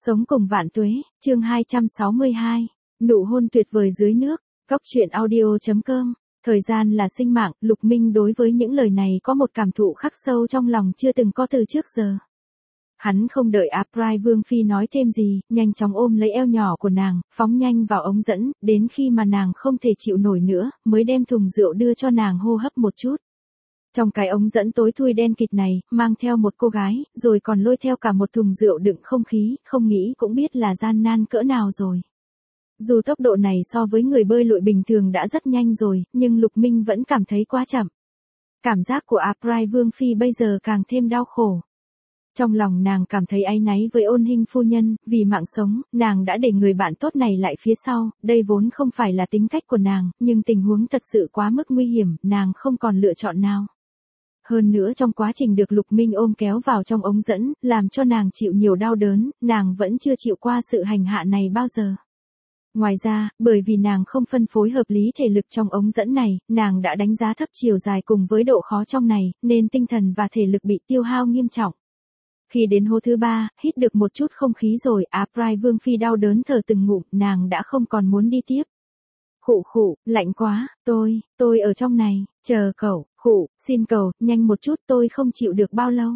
Sống cùng vạn tuế, chương 262. Nụ hôn tuyệt vời dưới nước. Góc truyện audio.com. Thời gian là sinh mạng, Lục Minh đối với những lời này có một cảm thụ khắc sâu trong lòng chưa từng có từ trước giờ. Hắn không đợi Aprai Vương Phi nói thêm gì, nhanh chóng ôm lấy eo nhỏ của nàng, phóng nhanh vào ống dẫn, đến khi mà nàng không thể chịu nổi nữa, mới đem thùng rượu đưa cho nàng hô hấp một chút. Trong cái ống dẫn tối thui đen kịt này, mang theo một cô gái, rồi còn lôi theo cả một thùng rượu đựng không khí, không nghĩ cũng biết là gian nan cỡ nào rồi. Dù tốc độ này so với người bơi lội bình thường đã rất nhanh rồi, nhưng Lục Minh vẫn cảm thấy quá chậm. Cảm giác của Aprai Vương Phi bây giờ càng thêm đau khổ. Trong lòng nàng cảm thấy áy náy với Ôn Hinh phu nhân, vì mạng sống, nàng đã để người bạn tốt này lại phía sau, đây vốn không phải là tính cách của nàng, nhưng tình huống thật sự quá mức nguy hiểm, nàng không còn lựa chọn nào. Hơn nữa trong quá trình được Lục Minh ôm kéo vào trong ống dẫn, làm cho nàng chịu nhiều đau đớn, nàng vẫn chưa chịu qua sự hành hạ này bao giờ. Ngoài ra, bởi vì nàng không phân phối hợp lý thể lực trong ống dẫn này, nàng đã đánh giá thấp chiều dài cùng với độ khó trong này, nên tinh thần và thể lực bị tiêu hao nghiêm trọng. Khi đến hố thứ 3, hít được một chút không khí rồi, Aprai Vương Phi đau đớn thở từng ngụm, nàng đã không còn muốn đi tiếp. Khụ khụ, lạnh quá, tôi ở trong này, chờ cậu, khụ, xin cậu, nhanh một chút, tôi không chịu được bao lâu.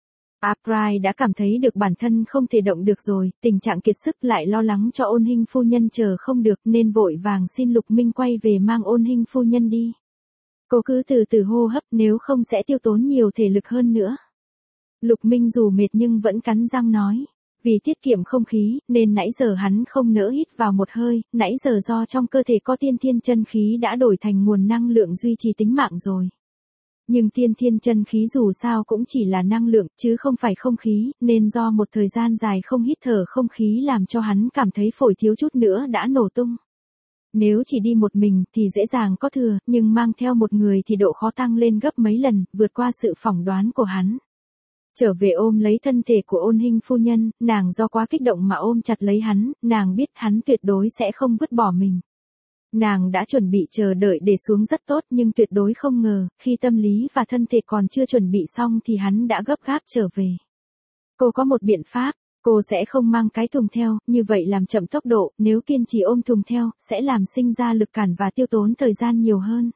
Aprai đã cảm thấy được bản thân không thể động được rồi, tình trạng kiệt sức lại lo lắng cho Ôn Hinh phu nhân chờ không được nên vội vàng xin Lục Minh quay về mang Ôn Hinh phu nhân đi. Cô cứ từ từ hô hấp nếu không sẽ tiêu tốn nhiều thể lực hơn nữa. Lục Minh dù mệt nhưng vẫn cắn răng nói. Vì tiết kiệm không khí, nên nãy giờ hắn không nỡ hít vào một hơi, nãy giờ do trong cơ thể có tiên thiên chân khí đã đổi thành nguồn năng lượng duy trì tính mạng rồi. Nhưng tiên thiên chân khí dù sao cũng chỉ là năng lượng, chứ không phải không khí, nên do một thời gian dài không hít thở không khí làm cho hắn cảm thấy phổi thiếu chút nữa đã nổ tung. Nếu chỉ đi một mình thì dễ dàng có thừa, nhưng mang theo một người thì độ khó tăng lên gấp mấy lần, vượt qua sự phỏng đoán của hắn. Trở về ôm lấy thân thể của Ôn Hinh phu nhân, nàng do quá kích động mà ôm chặt lấy hắn, nàng biết hắn tuyệt đối sẽ không vứt bỏ mình. Nàng đã chuẩn bị chờ đợi để xuống rất tốt nhưng tuyệt đối không ngờ, khi tâm lý và thân thể còn chưa chuẩn bị xong thì hắn đã gấp gáp trở về. Cô có một biện pháp, cô sẽ không mang cái thùng theo, như vậy làm chậm tốc độ, nếu kiên trì ôm thùng theo, sẽ làm sinh ra lực cản và tiêu tốn thời gian nhiều hơn.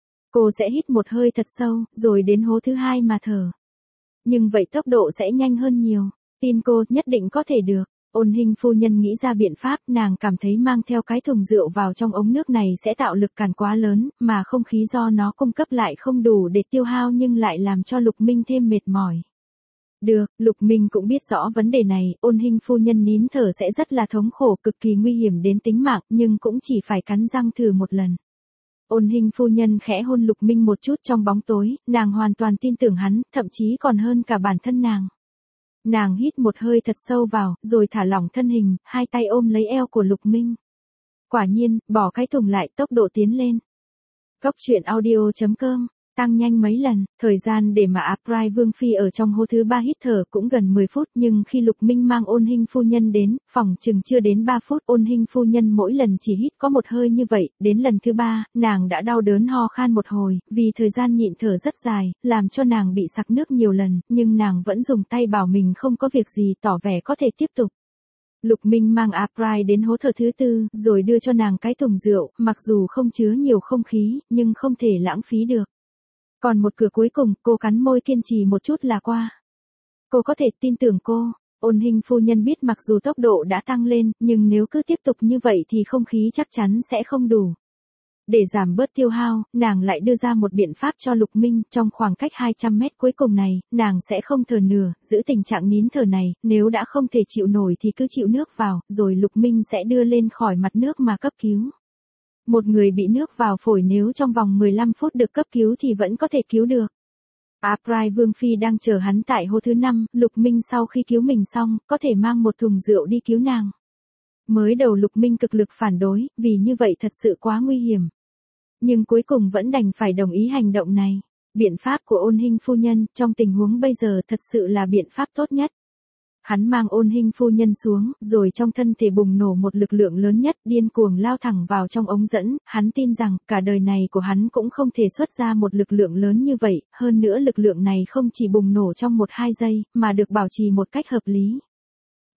Cô sẽ hít một hơi thật sâu, rồi đến hố thứ 2 mà thở. Nhưng vậy tốc độ sẽ nhanh hơn nhiều, tin cô nhất định có thể được. Ôn Hinh phu nhân nghĩ ra biện pháp, nàng cảm thấy mang theo cái thùng rượu vào trong ống nước này sẽ tạo lực cản quá lớn, mà không khí do nó cung cấp lại không đủ để tiêu hao nhưng lại làm cho Lục Minh thêm mệt mỏi. Được, Lục Minh cũng biết rõ vấn đề này, Ôn Hinh phu nhân nín thở sẽ rất là thống khổ, cực kỳ nguy hiểm đến tính mạng, nhưng cũng chỉ phải cắn răng thử một lần. Ôn Hinh phu nhân khẽ hôn Lục Minh một chút trong bóng tối, nàng hoàn toàn tin tưởng hắn, thậm chí còn hơn cả bản thân nàng. Nàng hít một hơi thật sâu vào, rồi thả lỏng thân hình, hai tay ôm lấy eo của Lục Minh. Quả nhiên, bỏ cái thùng lại, tốc độ tiến lên. Góc truyện audio.com, tăng nhanh mấy lần, thời gian để mà Aprai Vương Phi ở trong hố thứ 3 hít thở cũng gần 10 phút nhưng khi Lục Minh mang Ôn Hinh phu nhân đến, phòng chừng chưa đến 3 phút, Ôn Hinh phu nhân mỗi lần chỉ hít có một hơi như vậy, đến lần thứ 3, nàng đã đau đớn ho khan một hồi, vì thời gian nhịn thở rất dài, làm cho nàng bị sặc nước nhiều lần, nhưng nàng vẫn dùng tay bảo mình không có việc gì tỏ vẻ có thể tiếp tục. Lục Minh mang Aprai đến hố thở thứ 4, rồi đưa cho nàng cái thùng rượu, mặc dù không chứa nhiều không khí, nhưng không thể lãng phí được. Còn một cửa cuối cùng, cô cắn môi kiên trì một chút là qua. Cô có thể tin tưởng cô. Ôn Hinh phu nhân biết mặc dù tốc độ đã tăng lên, nhưng nếu cứ tiếp tục như vậy thì không khí chắc chắn sẽ không đủ. Để giảm bớt tiêu hao, nàng lại đưa ra một biện pháp cho Lục Minh, trong khoảng cách 200 mét cuối cùng này, nàng sẽ không thở nửa, giữ tình trạng nín thở này, nếu đã không thể chịu nổi thì cứ chịu nước vào, rồi Lục Minh sẽ đưa lên khỏi mặt nước mà cấp cứu. Một người bị nước vào phổi nếu trong vòng 15 phút được cấp cứu thì vẫn có thể cứu được. Aprai Vương Phi đang chờ hắn tại hố thứ 5, Lục Minh sau khi cứu mình xong, có thể mang một thùng rượu đi cứu nàng. Mới đầu Lục Minh cực lực phản đối, vì như vậy thật sự quá nguy hiểm. Nhưng cuối cùng vẫn đành phải đồng ý hành động này. Biện pháp của Ôn Hinh phu nhân, trong tình huống bây giờ thật sự là biện pháp tốt nhất. Hắn mang Ôn Hinh phu nhân xuống, rồi trong thân thể bùng nổ một lực lượng lớn nhất, điên cuồng lao thẳng vào trong ống dẫn, hắn tin rằng, cả đời này của hắn cũng không thể xuất ra một lực lượng lớn như vậy, hơn nữa lực lượng này không chỉ bùng nổ trong 1-2 giây, mà được bảo trì một cách hợp lý.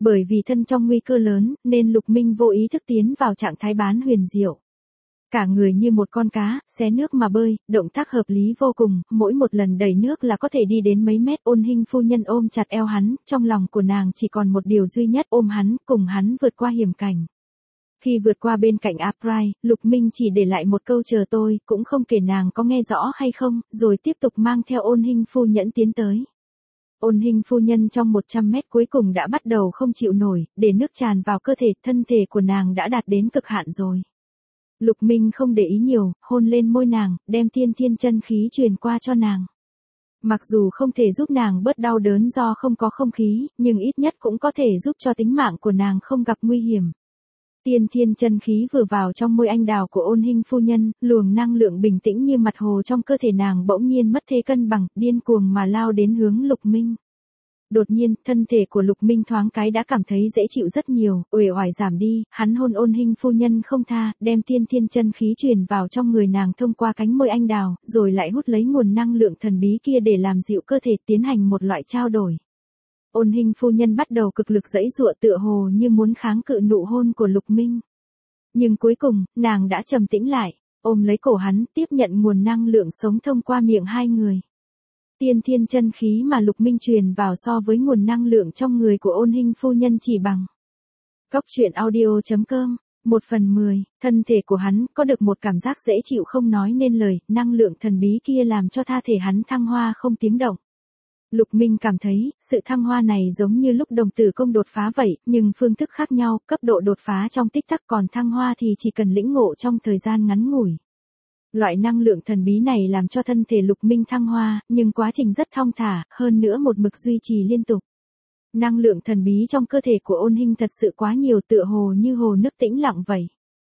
Bởi vì thân trong nguy cơ lớn, nên Lục Minh vô ý thức tiến vào trạng thái bán huyền diệu. Cả người như một con cá, xé nước mà bơi, động tác hợp lý vô cùng, mỗi một lần đẩy nước là có thể đi đến mấy mét. Ôn Hinh phu nhân ôm chặt eo hắn, trong lòng của nàng chỉ còn một điều duy nhất, ôm hắn, cùng hắn vượt qua hiểm cảnh. Khi vượt qua bên cạnh April, Lục Minh chỉ để lại một câu chờ tôi, cũng không kể nàng có nghe rõ hay không, rồi tiếp tục mang theo Ôn Hinh phu nhân tiến tới. Ôn Hinh phu nhân trong 100 mét cuối cùng đã bắt đầu không chịu nổi, để nước tràn vào cơ thể, thân thể của nàng đã đạt đến cực hạn rồi. Lục Minh không để ý nhiều, hôn lên môi nàng, đem tiên thiên chân khí truyền qua cho nàng. Mặc dù không thể giúp nàng bớt đau đớn do không có không khí, nhưng ít nhất cũng có thể giúp cho tính mạng của nàng không gặp nguy hiểm. Tiên thiên chân khí vừa vào trong môi anh đào của Ôn Hinh phu nhân, luồng năng lượng bình tĩnh như mặt hồ trong cơ thể nàng bỗng nhiên mất thế cân bằng, điên cuồng mà lao đến hướng Lục Minh. Đột nhiên, thân thể của Lục Minh thoáng cái đã cảm thấy dễ chịu rất nhiều, uể oải giảm đi, hắn hôn Ôn Hinh phu nhân không tha, đem tiên thiên chân khí truyền vào trong người nàng thông qua cánh môi anh đào, rồi lại hút lấy nguồn năng lượng thần bí kia để làm dịu cơ thể, tiến hành một loại trao đổi. Ôn Hinh phu nhân bắt đầu cực lực giãy giụa, tựa hồ như muốn kháng cự nụ hôn của Lục Minh. Nhưng cuối cùng, nàng đã trầm tĩnh lại, ôm lấy cổ hắn, tiếp nhận nguồn năng lượng sống thông qua miệng hai người. Tiên thiên chân khí mà Lục Minh truyền vào so với nguồn năng lượng trong người của Ôn Hinh phu nhân chỉ bằng. Cóc truyện audio.com 1/10, thân thể của hắn có được một cảm giác dễ chịu không nói nên lời, năng lượng thần bí kia làm cho tha thể hắn thăng hoa không tiếng động. Lục Minh cảm thấy, sự thăng hoa này giống như lúc đồng tử công đột phá vậy, nhưng phương thức khác nhau, cấp độ đột phá trong tích tắc, còn thăng hoa thì chỉ cần lĩnh ngộ trong thời gian ngắn ngủi. Loại năng lượng thần bí này làm cho thân thể Lục Minh thăng hoa, nhưng quá trình rất thong thả, hơn nữa một mực duy trì liên tục. Năng lượng thần bí trong cơ thể của Ôn Hinh thật sự quá nhiều, tựa hồ như hồ nước tĩnh lặng vậy.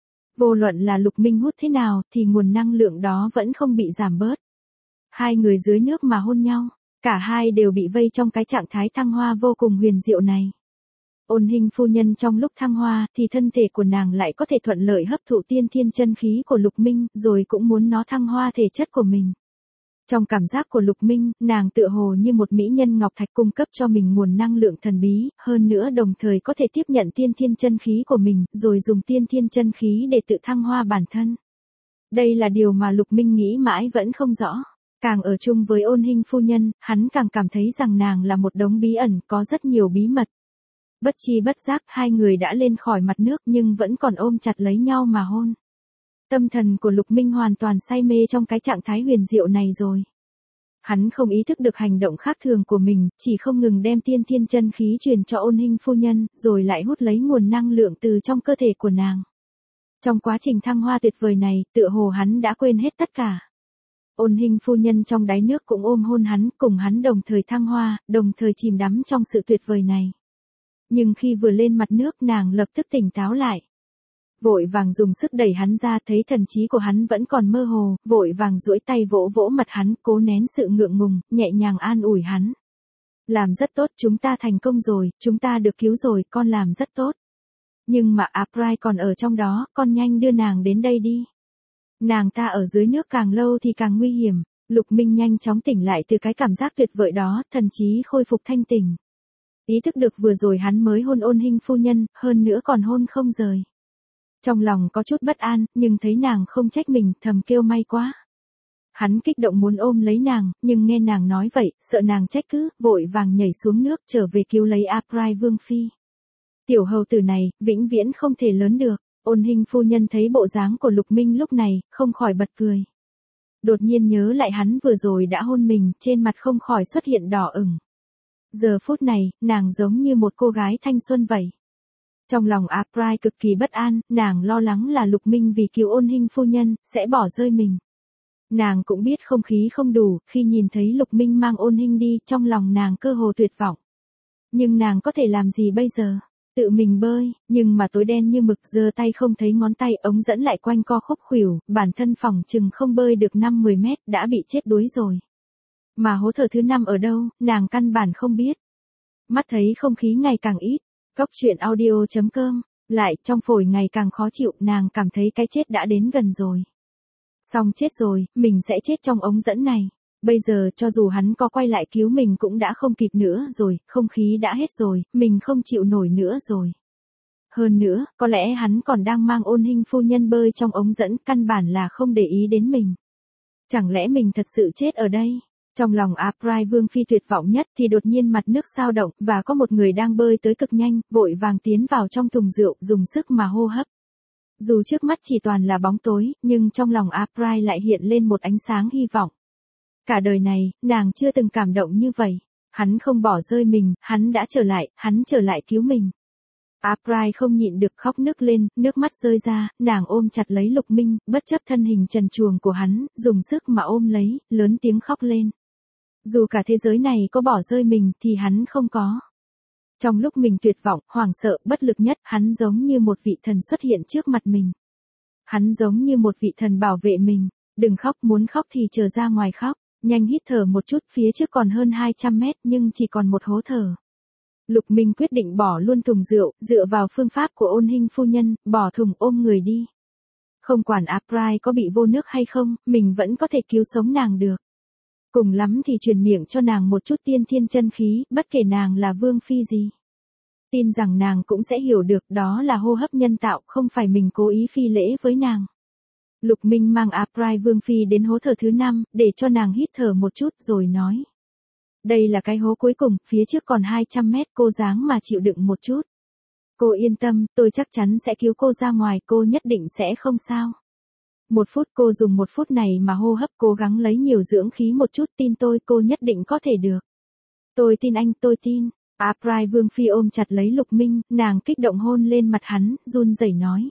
Vô luận là Lục Minh hút thế nào, thì nguồn năng lượng đó vẫn không bị giảm bớt. Hai người dưới nước mà hôn nhau, cả hai đều bị vây trong cái trạng thái thăng hoa vô cùng huyền diệu này. Ôn Hinh phu nhân trong lúc thăng hoa thì thân thể của nàng lại có thể thuận lợi hấp thụ tiên thiên chân khí của Lục Minh, rồi cũng muốn nó thăng hoa thể chất của mình. Trong cảm giác của Lục Minh, nàng tựa hồ như một mỹ nhân ngọc thạch cung cấp cho mình nguồn năng lượng thần bí, hơn nữa đồng thời có thể tiếp nhận tiên thiên chân khí của mình, rồi dùng tiên thiên chân khí để tự thăng hoa bản thân. Đây là điều mà Lục Minh nghĩ mãi vẫn không rõ. Càng ở chung với Ôn Hinh phu nhân, hắn càng cảm thấy rằng nàng là một đống bí ẩn, có rất nhiều bí mật. Bất chi bất giác, hai người đã lên khỏi mặt nước nhưng vẫn còn ôm chặt lấy nhau mà hôn. Tâm thần của Lục Minh hoàn toàn say mê trong cái trạng thái huyền diệu này rồi. Hắn không ý thức được hành động khác thường của mình, chỉ không ngừng đem tiên thiên chân khí truyền cho Ôn Hinh phu nhân, rồi lại hút lấy nguồn năng lượng từ trong cơ thể của nàng. Trong quá trình thăng hoa tuyệt vời này, tựa hồ hắn đã quên hết tất cả. Ôn Hinh phu nhân trong đáy nước cũng ôm hôn hắn, cùng hắn đồng thời thăng hoa, đồng thời chìm đắm trong sự tuyệt vời này. Nhưng khi vừa lên mặt nước nàng lập tức tỉnh táo lại. Vội vàng dùng sức đẩy hắn ra, thấy thần trí của hắn vẫn còn mơ hồ, vội vàng duỗi tay vỗ vỗ mặt hắn, cố nén sự ngượng ngùng, nhẹ nhàng an ủi hắn. Làm rất tốt, chúng ta thành công rồi, chúng ta được cứu rồi, con làm rất tốt. Nhưng mà April còn ở trong đó, con nhanh đưa nàng đến đây đi. Nàng ta ở dưới nước càng lâu thì càng nguy hiểm. Lục Minh nhanh chóng tỉnh lại từ cái cảm giác tuyệt vời đó, thần trí khôi phục thanh tỉnh. Ý thức được vừa rồi hắn mới hôn Ôn Hinh phu nhân, hơn nữa còn hôn không rời. Trong lòng có chút bất an, nhưng thấy nàng không trách mình, thầm kêu may quá. Hắn kích động muốn ôm lấy nàng, nhưng nghe nàng nói vậy, sợ nàng trách cứ, vội vàng nhảy xuống nước trở về cứu lấy April vương phi. Tiểu hầu tử này, vĩnh viễn không thể lớn được. Ôn Hinh phu nhân thấy bộ dáng của Lục Minh lúc này, không khỏi bật cười. Đột nhiên nhớ lại hắn vừa rồi đã hôn mình, trên mặt không khỏi xuất hiện đỏ ửng. Giờ phút này, nàng giống như một cô gái thanh xuân vậy. Trong lòng April cực kỳ bất an, nàng lo lắng là Lục Minh vì cứu Ôn Hinh phu nhân, sẽ bỏ rơi mình. Nàng cũng biết không khí không đủ, khi nhìn thấy Lục Minh mang Ôn Hinh đi, trong lòng nàng cơ hồ tuyệt vọng. Nhưng nàng có thể làm gì bây giờ? Tự mình bơi, nhưng mà tối đen như mực, giơ tay không thấy ngón tay, ống dẫn lại quanh co khúc khuỷu, bản thân phỏng chừng không bơi được 5-10 mét, đã bị chết đuối rồi. Mà hố thở thứ 5 ở đâu, nàng căn bản không biết. Mắt thấy không khí ngày càng ít, cóc truyện audio.com, lại trong phổi ngày càng khó chịu, nàng cảm thấy cái chết đã đến gần rồi. Xong chết rồi, mình sẽ chết trong ống dẫn này. Bây giờ cho dù hắn có quay lại cứu mình cũng đã không kịp nữa rồi, không khí đã hết rồi, mình không chịu nổi nữa rồi. Hơn nữa, có lẽ hắn còn đang mang Ôn Hinh phu nhân bơi trong ống dẫn, căn bản là không để ý đến mình. Chẳng lẽ mình thật sự chết ở đây? Trong lòng Aprai Vương Phi tuyệt vọng nhất thì đột nhiên mặt nước sao động, và có một người đang bơi tới cực nhanh, vội vàng tiến vào trong thùng rượu, dùng sức mà hô hấp. Dù trước mắt chỉ toàn là bóng tối, nhưng trong lòng Aprai lại hiện lên một ánh sáng hy vọng. Cả đời này, nàng chưa từng cảm động như vậy. Hắn không bỏ rơi mình, hắn trở lại cứu mình. Aprai không nhịn được khóc nức lên, nước mắt rơi ra, nàng ôm chặt lấy Lục Minh, bất chấp thân hình trần truồng của hắn, dùng sức mà ôm lấy, lớn tiếng khóc lên. Dù cả thế giới này có bỏ rơi mình thì hắn không có. Trong lúc mình tuyệt vọng, hoảng sợ, bất lực nhất, hắn giống như một vị thần xuất hiện trước mặt mình. Hắn giống như một vị thần bảo vệ mình. Đừng khóc, muốn khóc thì trở ra ngoài khóc. Nhanh hít thở một chút, phía trước còn hơn 200 mét nhưng chỉ còn một hố thở. Lục Minh quyết định bỏ luôn thùng rượu, dựa vào phương pháp của Ôn Hinh phu nhân, bỏ thùng ôm người đi. Không quản Aprai có bị vô nước hay không, mình vẫn có thể cứu sống nàng được. Cùng lắm thì truyền miệng cho nàng một chút tiên thiên chân khí, bất kể nàng là vương phi gì. Tin rằng nàng cũng sẽ hiểu được đó là hô hấp nhân tạo, không phải mình cố ý phi lễ với nàng. Lục Minh mang Aprai Vương Phi đến hố thở thứ 5, để cho nàng hít thở một chút rồi nói. Đây là cái hố cuối cùng, phía trước còn 200 mét, cô ráng mà chịu đựng một chút. Cô yên tâm, tôi chắc chắn sẽ cứu cô ra ngoài, cô nhất định sẽ không sao. 1 phút, cô dùng 1 phút này mà hô hấp, cố gắng lấy nhiều dưỡng khí một chút, tin tôi, cô nhất định có thể được. Tôi tin anh, tôi tin. Aprai Vương Phi ôm chặt lấy Lục Minh, nàng kích động hôn lên mặt hắn, run rẩy nói.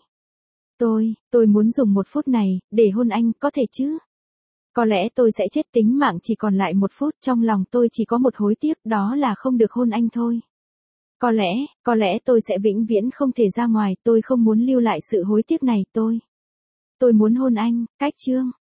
Tôi muốn dùng 1 phút này, để hôn anh, có thể chứ? Có lẽ tôi sẽ chết, tính mạng chỉ còn lại 1 phút, trong lòng tôi chỉ có một hối tiếc, đó là không được hôn anh thôi. Có lẽ tôi sẽ vĩnh viễn không thể ra ngoài, tôi không muốn lưu lại sự hối tiếc này, tôi muốn hôn anh, cách chương.